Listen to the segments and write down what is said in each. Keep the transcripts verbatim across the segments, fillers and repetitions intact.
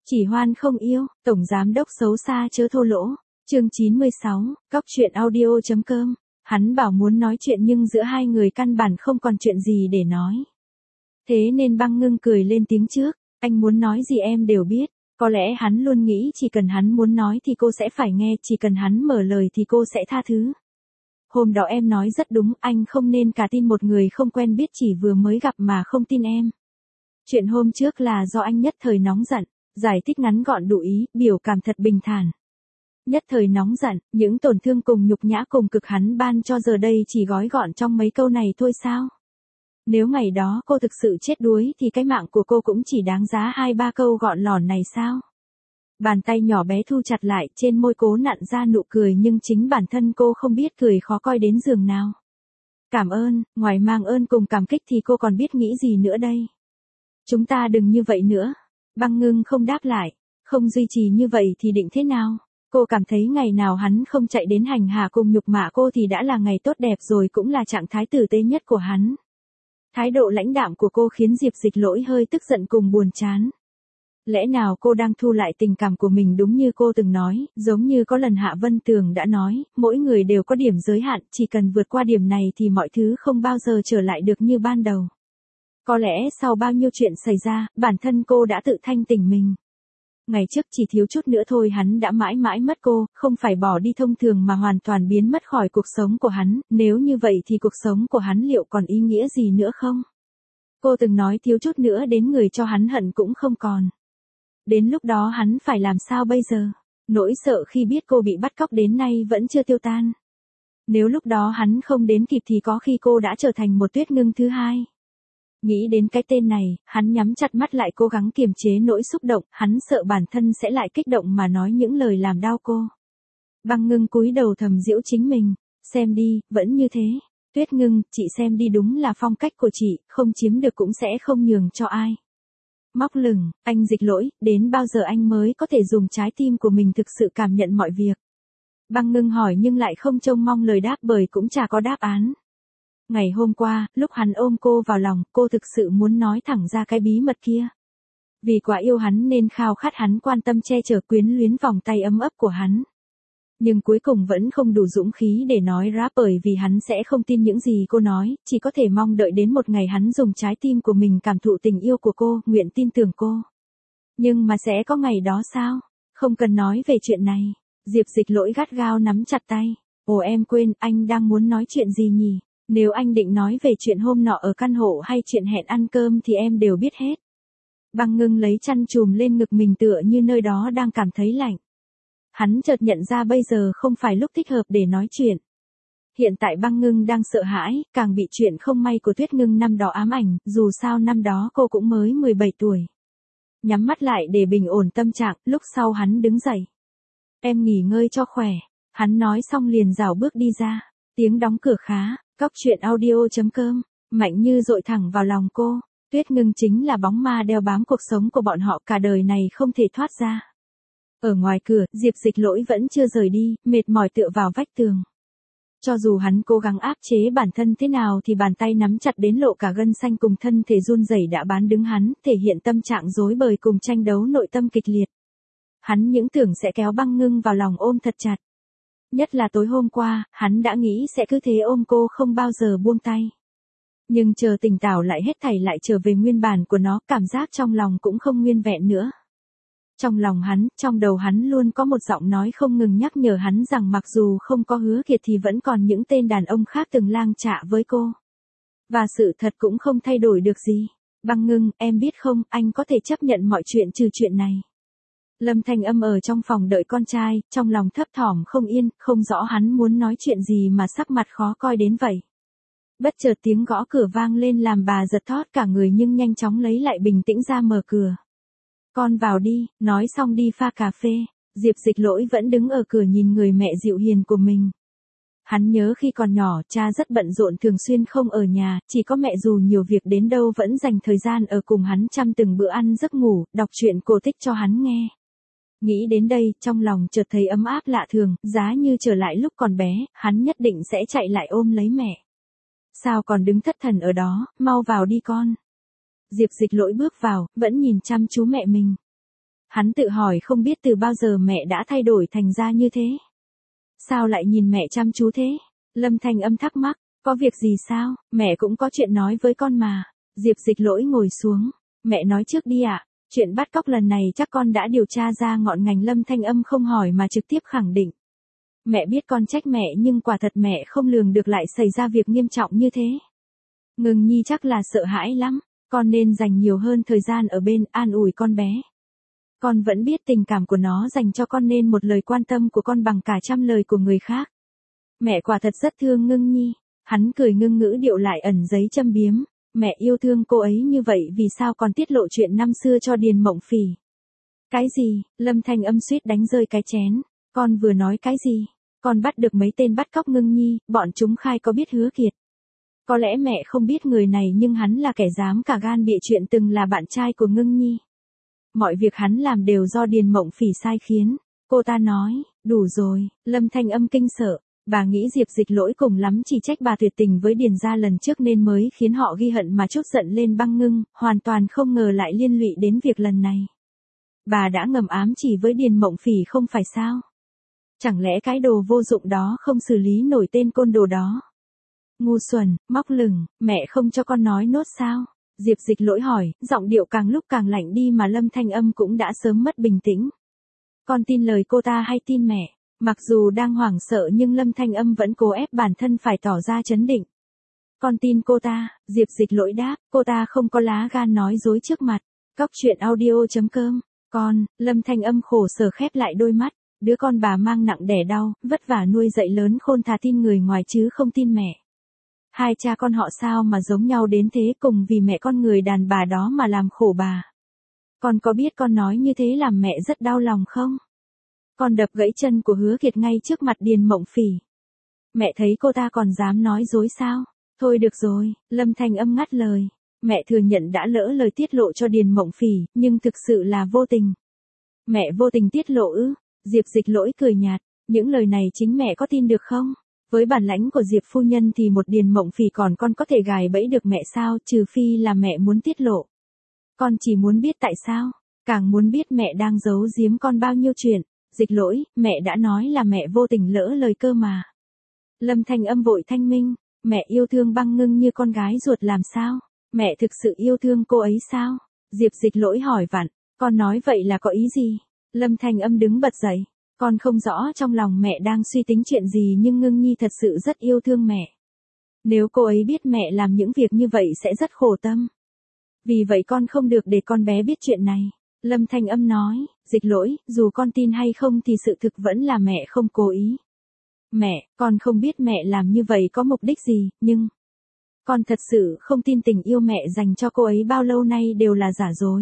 Chỉ hoan không yêu, tổng giám đốc xấu xa chớ thô lỗ. Chương chín mươi sáu, Cóc truyện audio.com. Hắn bảo muốn nói chuyện nhưng giữa hai người căn bản không còn chuyện gì để nói. Thế nên Băng Ngưng cười lên tiếng trước, anh muốn nói gì em đều biết. Có lẽ hắn luôn nghĩ chỉ cần hắn muốn nói thì cô sẽ phải nghe, chỉ cần hắn mở lời thì cô sẽ tha thứ. Hôm đó em nói rất đúng, anh không nên cả tin một người không quen biết chỉ vừa mới gặp mà không tin em. Chuyện hôm trước là do anh nhất thời nóng giận, giải thích ngắn gọn đủ ý, biểu cảm thật bình thản. Nhất thời nóng giận, những tổn thương cùng nhục nhã cùng cực hắn ban cho giờ đây chỉ gói gọn trong mấy câu này thôi sao? Nếu ngày đó cô thực sự chết đuối thì cái mạng của cô cũng chỉ đáng giá hai ba câu gọn lỏn này sao? Bàn tay nhỏ bé thu chặt lại, trên môi cố nặn ra nụ cười nhưng chính bản thân cô không biết cười khó coi đến giường nào. Cảm ơn, ngoài mang ơn cùng cảm kích thì cô còn biết nghĩ gì nữa đây? Chúng ta đừng như vậy nữa. Băng Ngưng không đáp lại, không duy trì như vậy thì định thế nào? Cô cảm thấy ngày nào hắn không chạy đến hành hạ cùng nhục mạ cô thì đã là ngày tốt đẹp rồi, cũng là trạng thái tử tế nhất của hắn. Thái độ lãnh đạm của cô khiến Diệp Dịch Lỗi hơi tức giận cùng buồn chán. Lẽ nào cô đang thu lại tình cảm của mình đúng như cô từng nói, giống như có lần Hạ Vân Tường đã nói, mỗi người đều có điểm giới hạn, chỉ cần vượt qua điểm này thì mọi thứ không bao giờ trở lại được như ban đầu. Có lẽ sau bao nhiêu chuyện xảy ra, bản thân cô đã tự thanh tỉnh mình. Ngày trước chỉ thiếu chút nữa thôi hắn đã mãi mãi mất cô, không phải bỏ đi thông thường mà hoàn toàn biến mất khỏi cuộc sống của hắn, nếu như vậy thì cuộc sống của hắn liệu còn ý nghĩa gì nữa không? Cô từng nói thiếu chút nữa đến người cho hắn hận cũng không còn. Đến lúc đó hắn phải làm sao bây giờ? Nỗi sợ khi biết cô bị bắt cóc đến nay vẫn chưa tiêu tan. Nếu lúc đó hắn không đến kịp thì có khi cô đã trở thành một Tuyết Ngưng thứ hai. Nghĩ đến cái tên này, hắn nhắm chặt mắt lại cố gắng kiềm chế nỗi xúc động, hắn sợ bản thân sẽ lại kích động mà nói những lời làm đau cô. Băng Ngưng cúi đầu thầm giễu chính mình, xem đi, vẫn như thế. Tuyết Ngưng, chị xem đi, đúng là phong cách của chị, không chiếm được cũng sẽ không nhường cho ai. Móc lửng, anh Dịch Lỗi, đến bao giờ anh mới có thể dùng trái tim của mình thực sự cảm nhận mọi việc? Băng Ngưng hỏi nhưng lại không trông mong lời đáp bởi cũng chả có đáp án. Ngày hôm qua, lúc hắn ôm cô vào lòng, cô thực sự muốn nói thẳng ra cái bí mật kia. Vì quá yêu hắn nên khao khát hắn quan tâm che chở, quyến luyến vòng tay ấm ấp của hắn. Nhưng cuối cùng vẫn không đủ dũng khí để nói ra bởi vì hắn sẽ không tin những gì cô nói, chỉ có thể mong đợi đến một ngày hắn dùng trái tim của mình cảm thụ tình yêu của cô, nguyện tin tưởng cô. Nhưng mà sẽ có ngày đó sao? Không cần nói về chuyện này. Diệp Dịch Lỗi gắt gao nắm chặt tay. Ồ, em quên, anh đang muốn nói chuyện gì nhỉ? Nếu anh định nói về chuyện hôm nọ ở căn hộ hay chuyện hẹn ăn cơm thì em đều biết hết. Băng Ngưng lấy chăn chùm lên ngực mình tựa như nơi đó đang cảm thấy lạnh. Hắn chợt nhận ra bây giờ không phải lúc thích hợp để nói chuyện. Hiện tại Băng Ngưng đang sợ hãi, càng bị chuyện không may của Tuyết Ngưng năm đó ám ảnh, dù sao năm đó cô cũng mới mười bảy tuổi. Nhắm mắt lại để bình ổn tâm trạng, lúc sau hắn đứng dậy. Em nghỉ ngơi cho khỏe. Hắn nói xong liền rảo bước đi ra. Tiếng đóng cửa khá. Cóc truyện audio.com, mạnh như dội thẳng vào lòng cô. Tuyết Ngưng chính là bóng ma đeo bám cuộc sống của bọn họ, cả đời này không thể thoát ra. Ở ngoài cửa, Diệp Dịch Lỗi vẫn chưa rời đi, mệt mỏi tựa vào vách tường. Cho dù hắn cố gắng áp chế bản thân thế nào thì bàn tay nắm chặt đến lộ cả gân xanh cùng thân thể run rẩy đã bán đứng hắn, thể hiện tâm trạng rối bời cùng tranh đấu nội tâm kịch liệt. Hắn những tưởng sẽ kéo Băng Ngưng vào lòng ôm thật chặt. Nhất là tối hôm qua, hắn đã nghĩ sẽ cứ thế ôm cô không bao giờ buông tay. Nhưng chờ tỉnh táo lại hết thảy lại trở về nguyên bản của nó, cảm giác trong lòng cũng không nguyên vẹn nữa. Trong lòng hắn, trong đầu hắn luôn có một giọng nói không ngừng nhắc nhở hắn rằng mặc dù không có Hứa Kiệt thì vẫn còn những tên đàn ông khác từng lang trạ với cô. Và sự thật cũng không thay đổi được gì. Băng Ngưng, em biết không, anh có thể chấp nhận mọi chuyện trừ chuyện này. Lâm Thanh Âm ở trong phòng đợi con trai, trong lòng thấp thỏm không yên, không rõ hắn muốn nói chuyện gì mà sắc mặt khó coi đến vậy. Bất chợt tiếng gõ cửa vang lên làm bà giật thót cả người nhưng nhanh chóng lấy lại bình tĩnh ra mở cửa. Con vào đi, nói xong đi pha cà phê. Diệp Dịch Lỗi vẫn đứng ở cửa nhìn người mẹ dịu hiền của mình. Hắn nhớ khi còn nhỏ, cha rất bận rộn thường xuyên không ở nhà, chỉ có mẹ dù nhiều việc đến đâu vẫn dành thời gian ở cùng hắn chăm từng bữa ăn giấc ngủ, đọc truyện cổ tích cho hắn nghe. Nghĩ đến đây, trong lòng chợt thấy ấm áp lạ thường, giá như trở lại lúc còn bé, hắn nhất định sẽ chạy lại ôm lấy mẹ. Sao còn đứng thất thần ở đó, mau vào đi con. Diệp Dịch Lỗi bước vào, vẫn nhìn chăm chú mẹ mình. Hắn tự hỏi không biết từ bao giờ mẹ đã thay đổi thành ra như thế. Sao lại nhìn mẹ chăm chú thế? Lâm Thanh Âm thắc mắc, có việc gì sao, mẹ cũng có chuyện nói với con mà. Diệp Dịch Lỗi ngồi xuống, mẹ nói trước đi ạ, chuyện bắt cóc lần này chắc con đã điều tra ra ngọn ngành. Lâm Thanh Âm không hỏi mà trực tiếp khẳng định. Mẹ biết con trách mẹ nhưng quả thật mẹ không lường được lại xảy ra việc nghiêm trọng như thế. Ngừng Nhi chắc là sợ hãi lắm, con nên dành nhiều hơn thời gian ở bên an ủi con bé. Con vẫn biết tình cảm của nó dành cho con nên một lời quan tâm của con bằng cả trăm lời của người khác. Mẹ quả thật rất thương Ngưng Nhi. Hắn cười ngưng ngữ điệu lại ẩn giấy châm biếm. Mẹ yêu thương cô ấy như vậy vì sao còn tiết lộ chuyện năm xưa cho Điền Mộng Phỉ? Cái gì? Lâm Thanh Âm suýt đánh rơi cái chén. Con vừa nói cái gì? Con bắt được mấy tên bắt cóc Ngưng Nhi, bọn chúng khai có biết Hứa Kiệt. Có lẽ mẹ không biết người này nhưng hắn là kẻ dám cả gan bịa chuyện từng là bạn trai của Ngưng Nhi. Mọi việc hắn làm đều do Điền Mộng Phỉ sai khiến. Cô ta nói, đủ rồi. Lâm Thanh Âm kinh sợ. Bà nghĩ Diệp Dịch Lỗi cùng lắm chỉ trách bà tuyệt tình với Điền gia lần trước nên mới khiến họ ghi hận mà trút giận lên Băng Ngưng, hoàn toàn không ngờ lại liên lụy đến việc lần này. Bà đã ngầm ám chỉ với Điền Mộng Phỉ không phải sao? Chẳng lẽ cái đồ vô dụng đó không xử lý nổi tên côn đồ đó? Ngu xuẩn, móc lửng, mẹ không cho con nói nốt sao? Diệp Dịch Lỗi hỏi, giọng điệu càng lúc càng lạnh đi mà Lâm Thanh Âm cũng đã sớm mất bình tĩnh. Con tin lời cô ta hay tin mẹ? Mặc dù đang hoảng sợ nhưng Lâm Thanh Âm vẫn cố ép bản thân phải tỏ ra trấn định. Con tin cô ta, Diệp Dịch Lỗi đáp, cô ta không có lá gan nói dối trước mặt. Cóc truyện audio chấm com. Con, Lâm Thanh Âm khổ sở khép lại đôi mắt. Đứa con bà mang nặng đẻ đau, vất vả nuôi dạy lớn khôn thà tin người ngoài chứ không tin mẹ. Hai cha con họ sao mà giống nhau đến thế, cùng vì mẹ con người đàn bà đó mà làm khổ bà. Con có biết con nói như thế làm mẹ rất đau lòng không? Con đập gãy chân của Hứa Kiệt ngay trước mặt Điền Mộng Phỉ. Mẹ thấy cô ta còn dám nói dối sao? Thôi được rồi, Lâm Thanh Âm ngắt lời. Mẹ thừa nhận đã lỡ lời tiết lộ cho Điền Mộng Phỉ, nhưng thực sự là vô tình. Mẹ vô tình tiết lộ ư? Diệp Dịch Lỗi cười nhạt. Những lời này chính mẹ có tin được không? Với bản lãnh của Diệp phu nhân thì một Điền Mộng Phỉ còn con có thể gài bẫy được mẹ sao, trừ phi là mẹ muốn tiết lộ. Con chỉ muốn biết tại sao, càng muốn biết mẹ đang giấu giếm con bao nhiêu chuyện. Dịch Lỗi, mẹ đã nói là mẹ vô tình lỡ lời cơ mà. Lâm Thanh Âm vội thanh minh, mẹ yêu thương Băng Ngưng như con gái ruột làm sao? Mẹ thực sự yêu thương cô ấy sao? Diệp Dịch Lỗi hỏi vặn, con nói vậy là có ý gì? Lâm Thanh Âm đứng bật dậy, con không rõ trong lòng mẹ đang suy tính chuyện gì nhưng Ngưng Nhi thật sự rất yêu thương mẹ. Nếu cô ấy biết mẹ làm những việc như vậy sẽ rất khổ tâm. Vì vậy con không được để con bé biết chuyện này. Lâm Thanh Âm nói, Dịch Lỗi, dù con tin hay không thì sự thực vẫn là mẹ không cố ý. Mẹ, con không biết mẹ làm như vậy có mục đích gì, nhưng... Con thật sự không tin tình yêu mẹ dành cho cô ấy bao lâu nay đều là giả dối.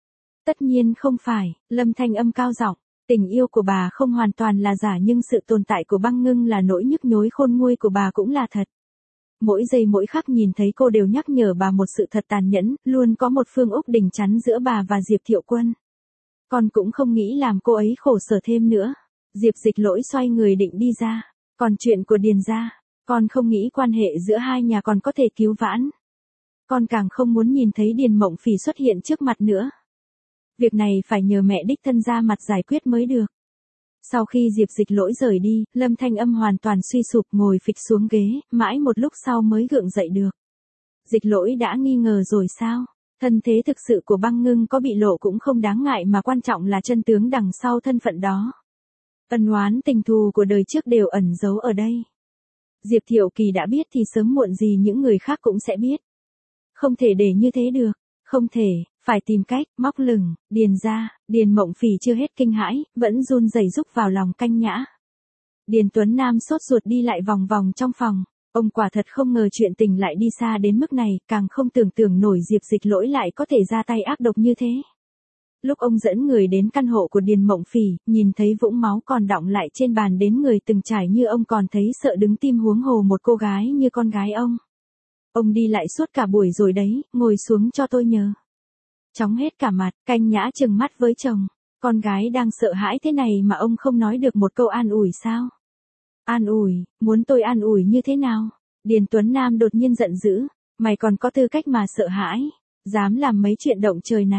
Tất nhiên không phải, Lâm Thanh Âm cao giọng, tình yêu của bà không hoàn toàn là giả nhưng sự tồn tại của Băng Ngưng là nỗi nhức nhối khôn nguôi của bà cũng là thật. Mỗi giây mỗi khắc nhìn thấy cô đều nhắc nhở bà một sự thật tàn nhẫn, luôn có một phương ốc đỉnh chắn giữa bà và Diệp Thiệu Quân. Con cũng không nghĩ làm cô ấy khổ sở thêm nữa. Diệp Dịch Lỗi xoay người định đi ra. Còn chuyện của Điền gia, con không nghĩ quan hệ giữa hai nhà còn có thể cứu vãn. Con càng không muốn nhìn thấy Điền Mộng Phỉ xuất hiện trước mặt nữa. Việc này phải nhờ mẹ đích thân ra mặt giải quyết mới được. Sau khi Diệp Dịch Lỗi rời đi, Lâm Thanh Âm hoàn toàn suy sụp ngồi phịch xuống ghế, mãi một lúc sau mới gượng dậy được. Dịch Lỗi đã nghi ngờ rồi sao? Thân thế thực sự của Băng Ngưng có bị lộ cũng không đáng ngại mà quan trọng là chân tướng đằng sau thân phận đó. Ân oán tình thù của đời trước đều ẩn giấu ở đây. Diệp Thiệu Kỳ đã biết thì sớm muộn gì những người khác cũng sẽ biết. Không thể để như thế được, không thể, phải tìm cách, móc lửng, Điền ra, Điền Mộng Phỉ chưa hết kinh hãi, vẫn run rẩy rúc vào lòng Canh Nhã. Điền Tuấn Nam sốt ruột đi lại vòng vòng trong phòng, ông quả thật không ngờ chuyện tình lại đi xa đến mức này, càng không tưởng tượng nổi Diệp Dịch Lỗi lại có thể ra tay ác độc như thế. Lúc ông dẫn người đến căn hộ của Điền Mộng Phỉ, nhìn thấy vũng máu còn đọng lại trên bàn đến người từng trải như ông còn thấy sợ đứng tim huống hồ một cô gái như con gái ông. Ông đi lại suốt cả buổi rồi đấy, ngồi xuống cho tôi nhờ. Chóng hết cả mặt, Canh Nhã trừng mắt với chồng. Con gái đang sợ hãi thế này mà ông không nói được một câu an ủi sao? An ủi, muốn tôi an ủi như thế nào? Điền Tuấn Nam đột nhiên giận dữ. Mày còn có tư cách mà sợ hãi? Dám làm mấy chuyện động trời này?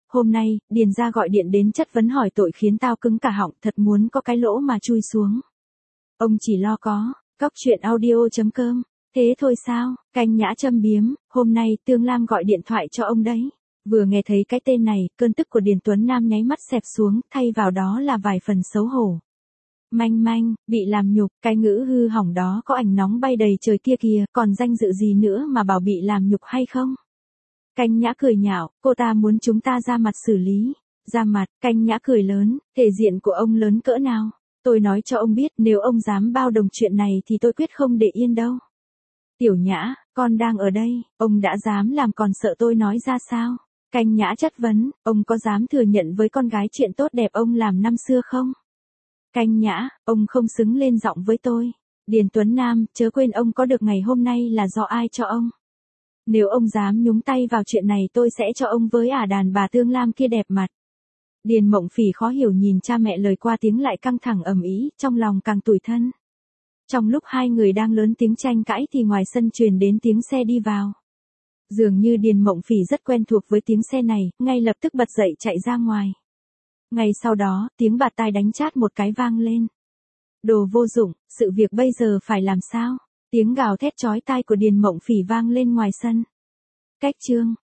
hôm nay, Điền gia gọi điện đến chất vấn hỏi tội khiến tao cứng cả họng, thật muốn có cái lỗ mà chui xuống. Ông chỉ lo có, cóc truyện audio chấm com, thế thôi sao, Canh Nhã châm biếm, hôm nay Tương Lam gọi điện thoại cho ông đấy. Vừa nghe thấy cái tên này, cơn tức của Điền Tuấn Nam nháy mắt xẹp xuống, thay vào đó là vài phần xấu hổ. Manh manh, bị làm nhục, cái ngữ hư hỏng đó có ảnh nóng bay đầy trời kia kìa, còn danh dự gì nữa mà bảo bị làm nhục hay không? Canh Nhã cười nhạo, cô ta muốn chúng ta ra mặt xử lý. Ra mặt, Canh Nhã cười lớn, thể diện của ông lớn cỡ nào? Tôi nói cho ông biết, nếu ông dám bao đồng chuyện này thì tôi quyết không để yên đâu. Tiểu Nhã, con đang ở đây, ông đã dám làm còn sợ tôi nói ra sao? Canh Nhã chất vấn, ông có dám thừa nhận với con gái chuyện tốt đẹp ông làm năm xưa không? Canh Nhã, ông không xứng lên giọng với tôi. Điền Tuấn Nam, chớ quên ông có được ngày hôm nay là do ai cho ông. Nếu ông dám nhúng tay vào chuyện này tôi sẽ cho ông với ả đàn bà Tương Lam kia đẹp mặt. Điền Mộng Phỉ khó hiểu nhìn cha mẹ lời qua tiếng lại căng thẳng ầm ĩ, trong lòng càng tủi thân. Trong lúc hai người đang lớn tiếng tranh cãi thì ngoài sân truyền đến tiếng xe đi vào. Dường như Điền Mộng Phỉ rất quen thuộc với tiếng xe này, ngay lập tức bật dậy chạy ra ngoài. Ngay sau đó, tiếng bạt tai đánh chát một cái vang lên. Đồ vô dụng, sự việc bây giờ phải làm sao? Tiếng gào thét chói tai của Điền Mộng Phỉ vang lên ngoài sân. Cách chương